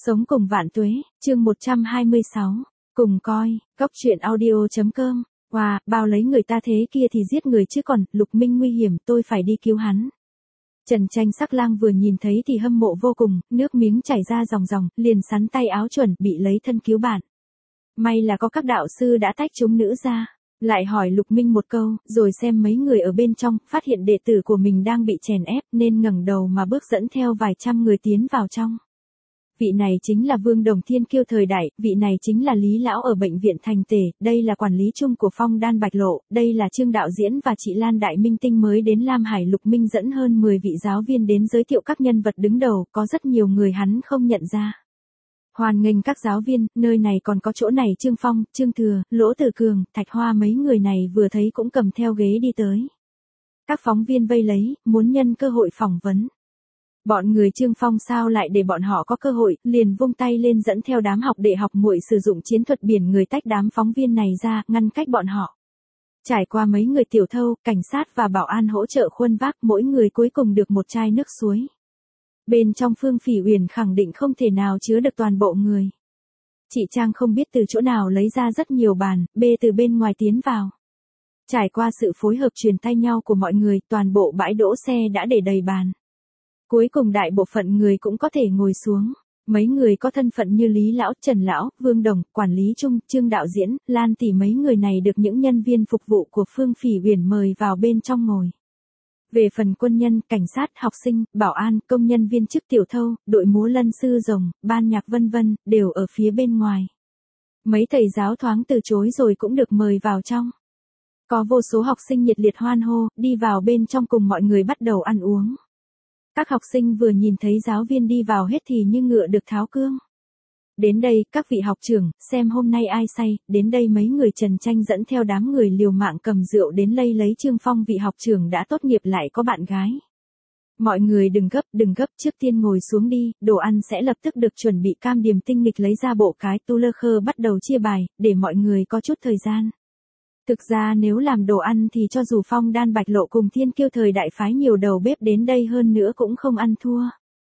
Sống cùng vạn tuế, chương 126. Cùng coi, góc truyện audio.com. Wow, bao lấy người ta thế kia thì giết người chứ còn, Lục Minh nguy hiểm, tôi phải đi cứu hắn. Trần Tranh Sắc Lang vừa nhìn thấy thì hâm mộ vô cùng, nước miếng chảy ra ròng ròng, liền sắn tay áo chuẩn bị lấy thân cứu bạn. May là có các đạo sư đã tách chúng nữ ra. Lại hỏi Lục Minh một câu, rồi xem mấy người ở bên trong, phát hiện đệ tử của mình đang bị chèn ép nên ngẩng đầu mà bước dẫn theo vài trăm người tiến vào trong. Vị này chính là Vương Đồng Thiên Kiêu thời đại, vị này chính là Lý Lão ở bệnh viện Thành Tể, đây là quản lý chung của Phong Đan Bạch Lộ, đây là Trương Đạo Diễn và chị Lan Đại Minh Tinh mới đến Lam Hải. Lục Minh dẫn hơn 10 vị giáo viên đến giới thiệu các nhân vật đứng đầu, có rất nhiều người hắn không nhận ra. Hoan nghênh các giáo viên, nơi này còn có chỗ này Trương Phong, Trương Thừa, Lỗ Tử Cường, Thạch Hoa mấy người này vừa thấy cũng cầm theo ghế đi tới. Các phóng viên vây lấy, muốn nhân cơ hội phỏng vấn. Bọn người Trương Phong sao lại để bọn họ có cơ hội, liền vung tay lên dẫn theo đám học đệ học muội sử dụng chiến thuật biển người tách đám phóng viên này ra, ngăn cách bọn họ. Trải qua mấy người tiểu thâu, cảnh sát và bảo an hỗ trợ khuân vác, mỗi người cuối cùng được một chai nước suối. Bên trong Phương Phỉ Uyển khẳng định không thể nào chứa được toàn bộ người. Chị Trang không biết từ chỗ nào lấy ra rất nhiều bàn, bê từ bên ngoài tiến vào. Trải qua sự phối hợp truyền tay nhau của mọi người, toàn bộ bãi đỗ xe đã để đầy bàn. Cuối cùng đại bộ phận người cũng có thể ngồi xuống. Mấy người có thân phận như Lý Lão, Trần Lão, Vương Đồng, Quản lý Chung, Trương Đạo Diễn, Lan Tỷ mấy người này được những nhân viên phục vụ của Phương Phỉ Uyển mời vào bên trong ngồi. Về phần quân nhân, cảnh sát, học sinh, bảo an, công nhân viên chức tiểu thâu, đội múa lân sư rồng, ban nhạc vân vân, đều ở phía bên ngoài. Mấy thầy giáo thoáng từ chối rồi cũng được mời vào trong. Có vô số học sinh nhiệt liệt hoan hô, đi vào bên trong cùng mọi người bắt đầu ăn uống. Các học sinh vừa nhìn thấy giáo viên đi vào hết thì như ngựa được tháo cương. Đến đây, các vị học trưởng, xem hôm nay ai say, đến đây mấy người Trần Tranh dẫn theo đám người liều mạng cầm rượu đến lấy Trương Phong vị học trưởng đã tốt nghiệp lại có bạn gái. Mọi người đừng gấp, trước tiên ngồi xuống đi, đồ ăn sẽ lập tức được chuẩn bị. Cam Điềm tinh nghịch lấy ra bộ cái tu lơ khơ bắt đầu chia bài, để mọi người có chút thời gian. Thực ra nếu làm đồ ăn thì cho dù Phong Đan Bạch Lộ cùng Thiên Kiêu thời đại phái nhiều đầu bếp đến đây hơn nữa cũng không ăn thua.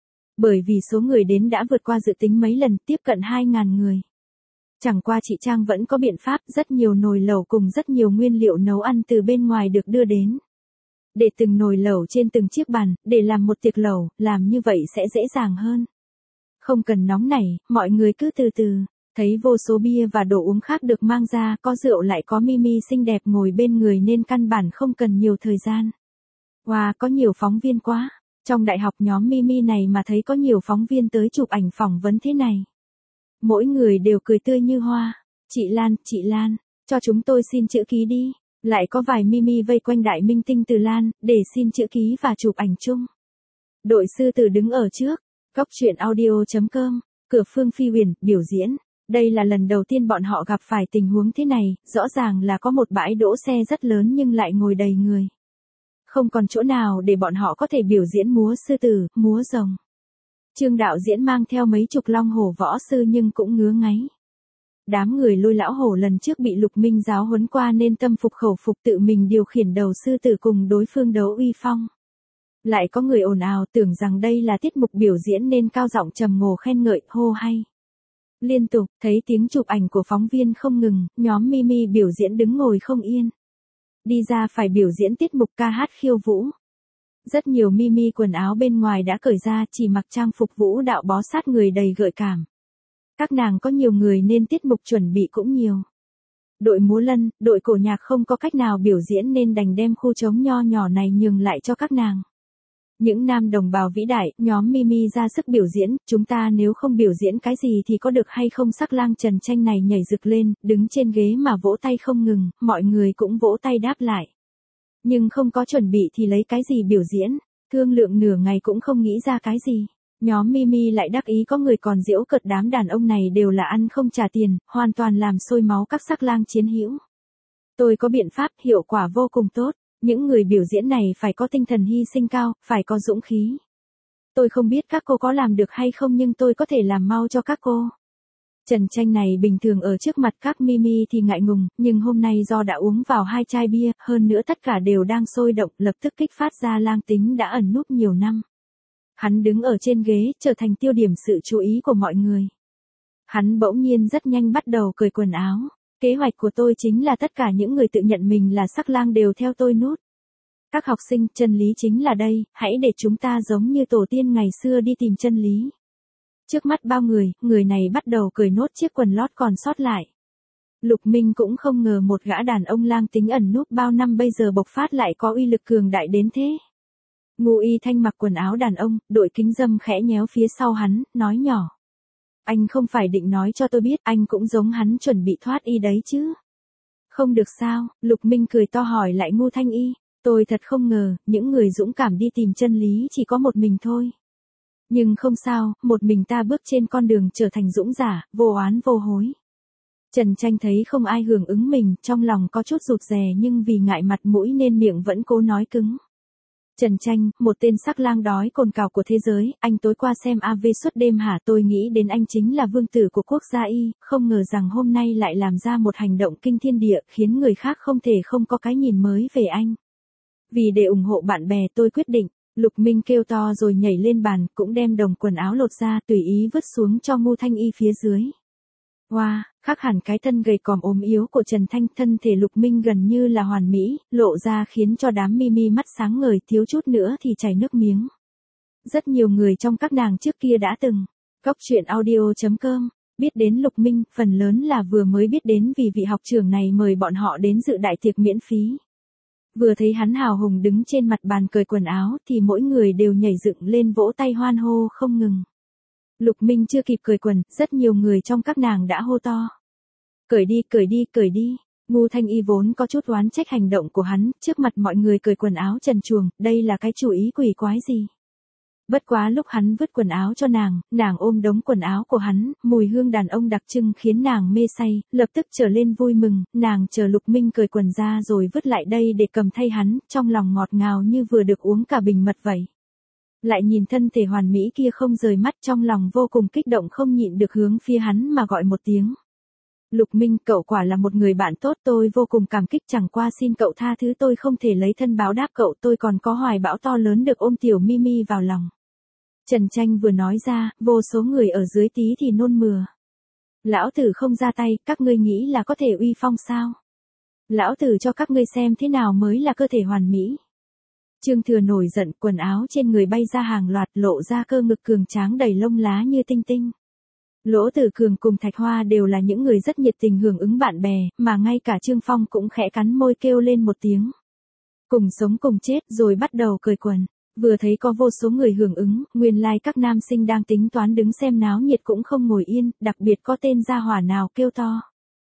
Bởi vì số người đến đã vượt qua dự tính mấy lần, tiếp cận 2.000 người. Chẳng qua chị Trang vẫn có biện pháp, rất nhiều nồi lẩu cùng rất nhiều nguyên liệu nấu ăn từ bên ngoài được đưa đến. Để từng nồi lẩu trên từng chiếc bàn, để làm một tiệc lẩu, làm như vậy sẽ dễ dàng hơn. Không cần nóng nảy, mọi người cứ từ từ. Thấy vô số bia và đồ uống khác được mang ra, có rượu lại có Mimi xinh đẹp ngồi bên người nên căn bản không cần nhiều thời gian. Wow, có nhiều phóng viên quá. Trong đại học nhóm Mimi này mà thấy có nhiều phóng viên tới chụp ảnh phỏng vấn thế này. Mỗi người đều cười tươi như hoa. Chị Lan, cho chúng tôi xin chữ ký đi. Lại có vài Mimi vây quanh Đại Minh Tinh từ Lan, để xin chữ ký và chụp ảnh chung. Đội sư tử đứng ở trước. Góc truyện audio.com. Cửa Phương Phi Uyển, biểu diễn. Đây là lần đầu tiên bọn họ gặp phải tình huống thế này, rõ ràng là có một bãi đỗ xe rất lớn nhưng lại ngồi đầy người. Không còn chỗ nào để bọn họ có thể biểu diễn múa sư tử, múa rồng. Trương Đạo Diễn mang theo mấy chục long hổ võ sư nhưng cũng ngứa ngáy. Đám người Lôi Lão Hổ lần trước bị Lục Minh giáo huấn qua nên tâm phục khẩu phục tự mình điều khiển đầu sư tử cùng đối phương đấu uy phong. Lại có người ồn ào tưởng rằng đây là tiết mục biểu diễn nên cao giọng trầm ngồ khen ngợi, hô hay. Liên tục, thấy tiếng chụp ảnh của phóng viên không ngừng, nhóm Mimi biểu diễn đứng ngồi không yên. Đi ra phải biểu diễn tiết mục ca hát khiêu vũ. Rất nhiều Mimi quần áo bên ngoài đã cởi ra, chỉ mặc trang phục vũ đạo bó sát người đầy gợi cảm. Các nàng có nhiều người nên tiết mục chuẩn bị cũng nhiều. Đội múa lân, đội cổ nhạc không có cách nào biểu diễn nên đành đem khu trống nho nhỏ này nhường lại cho các nàng. Những nam đồng bào vĩ đại, nhóm Mimi ra sức biểu diễn, chúng ta nếu không biểu diễn cái gì thì có được hay không? Sắc Lang Trần Tranh này nhảy rực lên, đứng trên ghế mà vỗ tay không ngừng, mọi người cũng vỗ tay đáp lại. Nhưng không có chuẩn bị thì lấy cái gì biểu diễn, thương lượng nửa ngày cũng không nghĩ ra cái gì. Nhóm Mimi lại đắc ý có người còn giễu cợt đám đàn ông này đều là ăn không trả tiền, hoàn toàn làm sôi máu các sắc lang chiến hữu. Tôi có biện pháp hiệu quả vô cùng tốt. Những người biểu diễn này phải có tinh thần hy sinh cao, phải có dũng khí. Tôi không biết các cô có làm được hay không nhưng tôi có thể làm mau cho các cô. Trần Tranh này bình thường ở trước mặt các Mimi thì ngại ngùng, nhưng hôm nay do đã uống vào 2 chai bia, hơn nữa tất cả đều đang sôi động, lập tức kích phát ra lang tính đã ẩn núp nhiều năm. Hắn đứng ở trên ghế, trở thành tiêu điểm sự chú ý của mọi người. Hắn bỗng nhiên rất nhanh bắt đầu cởi quần áo. Kế hoạch của tôi chính là tất cả những người tự nhận mình là sắc lang đều theo tôi nút. Các học sinh, chân lý chính là đây, hãy để chúng ta giống như tổ tiên ngày xưa đi tìm chân lý. Trước mắt bao người, người này bắt đầu cởi nốt chiếc quần lót còn sót lại. Lục Minh cũng không ngờ một gã đàn ông lang tính ẩn núp bao năm bây giờ bộc phát lại có uy lực cường đại đến thế. Ngô Y Thanh mặc quần áo đàn ông, đội kính râm khẽ nhéo phía sau hắn, nói nhỏ. Anh không phải định nói cho tôi biết anh cũng giống hắn chuẩn bị thoát y đấy chứ. Không được sao, Lục Minh cười to hỏi lại Ngô Thanh Y. Tôi thật không ngờ, những người dũng cảm đi tìm chân lý chỉ có một mình thôi. Nhưng không sao, một mình ta bước trên con đường trở thành dũng giả, vô oán vô hối. Trần Tranh thấy không ai hưởng ứng mình, trong lòng có chút rụt rè nhưng vì ngại mặt mũi nên miệng vẫn cố nói cứng. Trần Tranh, một tên sắc lang đói cồn cào của thế giới, anh tối qua xem AV suốt đêm hả? Tôi nghĩ đến anh chính là vương tử của quốc gia Y, không ngờ rằng hôm nay lại làm ra một hành động kinh thiên địa khiến người khác không thể không có cái nhìn mới về anh. Vì để ủng hộ bạn bè tôi quyết định, Lục Minh kêu to rồi nhảy lên bàn, cũng đem đồng quần áo lột ra tùy ý vứt xuống cho Ngô Thanh Y phía dưới. Wow, khác hẳn cái thân gầy còm ốm yếu của Trần Thanh, thân thể Lục Minh gần như là hoàn mỹ, lộ ra khiến cho đám Mimi mắt sáng ngời, thiếu chút nữa thì chảy nước miếng. Rất nhiều người trong các nàng trước kia đã từng Góc truyện audio.com biết đến Lục Minh, phần lớn là vừa mới biết đến vì vị học trưởng này mời bọn họ đến dự đại tiệc miễn phí. Vừa thấy hắn hào hùng đứng trên mặt bàn cởi quần áo thì mỗi người đều nhảy dựng lên vỗ tay hoan hô không ngừng. Lục Minh chưa kịp cởi quần, rất nhiều người trong các nàng đã hô to. Cởi đi, cởi đi, cởi đi. Ngô Thanh Y vốn có chút oán trách hành động của hắn, trước mặt mọi người cởi quần áo trần truồng, đây là cái chủ ý quỷ quái gì. Bất quá lúc hắn vứt quần áo cho nàng ôm đống quần áo của hắn, mùi hương đàn ông đặc trưng khiến nàng mê say, lập tức trở lên vui mừng, nàng chờ Lục Minh cởi quần ra rồi vứt lại đây để cầm thay hắn, trong lòng ngọt ngào như vừa được uống cả bình mật vậy. Lại nhìn thân thể hoàn mỹ kia không rời mắt, trong lòng vô cùng kích động không nhịn được hướng phía hắn mà gọi một tiếng. Lục Minh, cậu quả là một người bạn tốt, tôi vô cùng cảm kích, chẳng qua xin cậu tha thứ, tôi không thể lấy thân báo đáp cậu, tôi còn có hoài bão to lớn được ôm tiểu Mimi vào lòng. Trần Tranh vừa nói ra, vô số người ở dưới tí thì nôn mửa. Lão tử không ra tay, các ngươi nghĩ là có thể uy phong sao? Lão tử cho các ngươi xem thế nào mới là cơ thể hoàn mỹ. Trương Thừa nổi giận, quần áo trên người bay ra hàng loạt, lộ ra cơ ngực cường tráng đầy lông lá như tinh tinh. Lỗ Tử Cường cùng Thạch Hoa đều là những người rất nhiệt tình hưởng ứng bạn bè, mà ngay cả Trương Phong cũng khẽ cắn môi kêu lên một tiếng. Cùng sống cùng chết, rồi bắt đầu cởi quần. Vừa thấy có vô số người hưởng ứng, nguyên lai các nam sinh đang tính toán đứng xem náo nhiệt cũng không ngồi yên, đặc biệt có tên gia hỏa nào kêu to.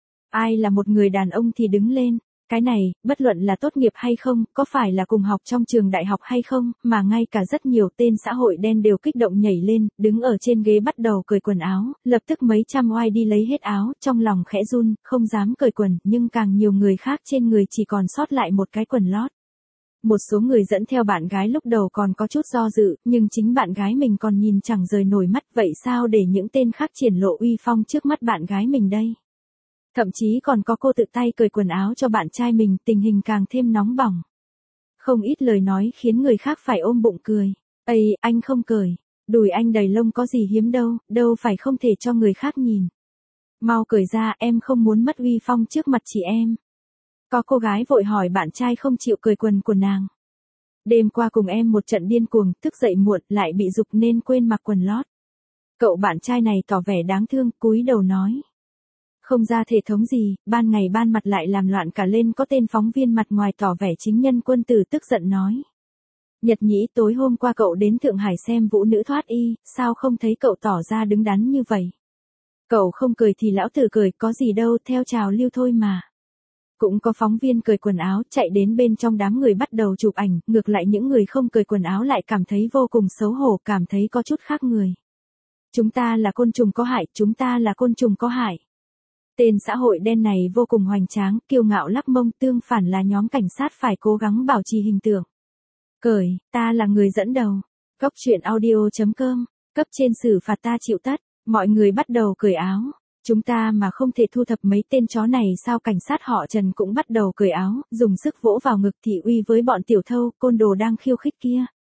Ai là một người đàn ông thì đứng lên. Cái này, bất luận là tốt nghiệp hay không, có phải là cùng học trong trường đại học hay không, mà ngay cả rất nhiều tên xã hội đen đều kích động nhảy lên, đứng ở trên ghế bắt đầu cởi quần áo, lập tức mấy trăm oai đi lấy hết áo, trong lòng khẽ run, không dám cởi quần, nhưng càng nhiều người khác trên người chỉ còn sót lại một cái quần lót. Một số người dẫn theo bạn gái lúc đầu còn có chút do dự, nhưng chính bạn gái mình còn nhìn chẳng rời nổi mắt, vậy sao để những tên khác triển lộ uy phong trước mắt bạn gái mình đây? Thậm chí còn có cô tự tay cởi quần áo cho bạn trai mình, tình hình càng thêm nóng bỏng. Không ít lời nói khiến người khác phải ôm bụng cười. Ây, anh không cởi, đùi anh đầy lông có gì hiếm đâu, đâu phải không thể cho người khác nhìn. Mau cởi ra, em không muốn mất uy phong trước mặt chị em. Có cô gái vội hỏi bạn trai không chịu cởi quần của nàng. Đêm qua cùng em một trận điên cuồng, thức dậy muộn, lại bị giục nên quên mặc quần lót. Cậu bạn trai này tỏ vẻ đáng thương, cúi đầu nói. Không ra thể thống gì, ban ngày ban mặt lại làm loạn cả lên, có tên phóng viên mặt ngoài tỏ vẻ chính nhân quân tử tức giận nói. Nhật Nhĩ, tối hôm qua cậu đến Thượng Hải xem vũ nữ thoát y, sao không thấy cậu tỏ ra đứng đắn như vậy? Cậu không cười thì lão tử cười, có gì đâu, theo trào lưu thôi mà. Cũng có phóng viên cởi quần áo chạy đến bên trong đám người bắt đầu chụp ảnh, ngược lại những người không cởi quần áo lại cảm thấy vô cùng xấu hổ, cảm thấy có chút khác người. Chúng ta là côn trùng có hại, chúng ta là côn trùng có hại. Tên xã hội đen này vô cùng hoành tráng, kiêu ngạo lắc mông, tương phản là nhóm cảnh sát phải cố gắng bảo trì hình tượng. Cởi, ta là người dẫn đầu. Góc truyện audio.com, cấp trên xử phạt ta chịu tất, mọi người bắt đầu cởi áo. Chúng ta mà không thể thu thập mấy tên chó này sao? Cảnh sát họ Trần cũng bắt đầu cởi áo, dùng sức vỗ vào ngực thị uy với bọn tiểu thâu, côn đồ đang khiêu khích kia.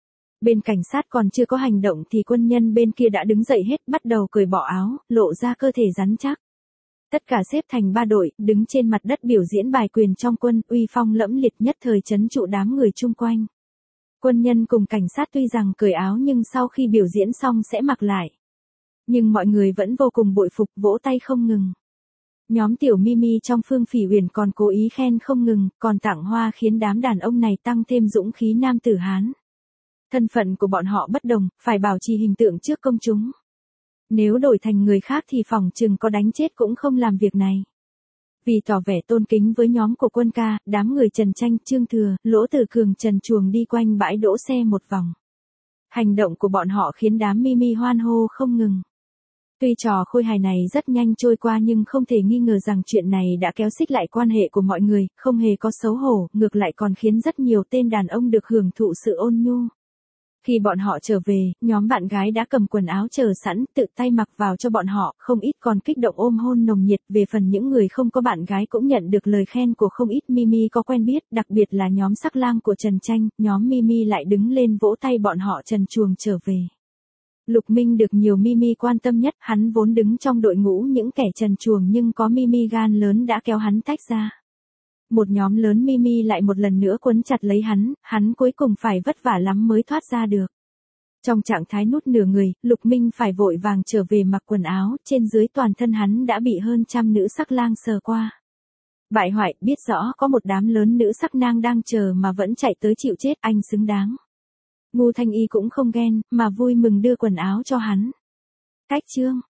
Bên cảnh sát còn chưa có hành động thì quân nhân bên kia đã đứng dậy hết, bắt đầu cởi bỏ áo, lộ ra cơ thể rắn chắc. Tất cả xếp thành 3 đội, đứng trên mặt đất biểu diễn bài quyền trong quân, uy phong lẫm liệt nhất thời trấn trụ đám người chung quanh. Quân nhân cùng cảnh sát tuy rằng cởi áo nhưng sau khi biểu diễn xong sẽ mặc lại. Nhưng mọi người vẫn vô cùng bội phục, vỗ tay không ngừng. Nhóm tiểu Mimi trong Phương Phỉ Uyển còn cố ý khen không ngừng, còn tặng hoa khiến đám đàn ông này tăng thêm dũng khí nam tử Hán. Thân phận của bọn họ bất đồng, phải bảo trì hình tượng trước công chúng. Nếu đổi thành người khác thì phỏng chừng có đánh chết cũng không làm việc này. Vì tỏ vẻ tôn kính với nhóm của Quân Ca, đám người Trần Tranh, Trương Thừa, Lỗ Tử Cường Trần Truồng đi quanh bãi đỗ xe một vòng. Hành động của bọn họ khiến đám Mimi hoan hô không ngừng. Tuy trò khôi hài này rất nhanh trôi qua nhưng không thể nghi ngờ rằng chuyện này đã kéo xích lại quan hệ của mọi người, không hề có xấu hổ, ngược lại còn khiến rất nhiều tên đàn ông được hưởng thụ sự ôn nhu. Khi bọn họ trở về, nhóm bạn gái đã cầm quần áo chờ sẵn, tự tay mặc vào cho bọn họ, không ít còn kích động ôm hôn nồng nhiệt. Về phần những người không có bạn gái cũng nhận được lời khen của không ít Mimi có quen biết, đặc biệt là nhóm sắc lang của Trần Tranh, nhóm Mimi lại đứng lên vỗ tay bọn họ Trần Truồng trở về. Lục Minh được nhiều Mimi quan tâm nhất, hắn vốn đứng trong đội ngũ những kẻ Trần Truồng nhưng có Mimi gan lớn đã kéo hắn tách ra. Một nhóm lớn Mimi lại một lần nữa quấn chặt lấy hắn cuối cùng phải vất vả lắm mới thoát ra được. Trong trạng thái nút nửa người, Lục Minh phải vội vàng trở về mặc quần áo, trên dưới toàn thân hắn đã bị hơn trăm nữ sắc lang sờ qua. Bại hoại, biết rõ có một đám lớn nữ sắc nang đang chờ mà vẫn chạy tới chịu chết, anh xứng đáng. Ngô Thanh Y cũng không ghen, mà vui mừng đưa quần áo cho hắn. Cách chương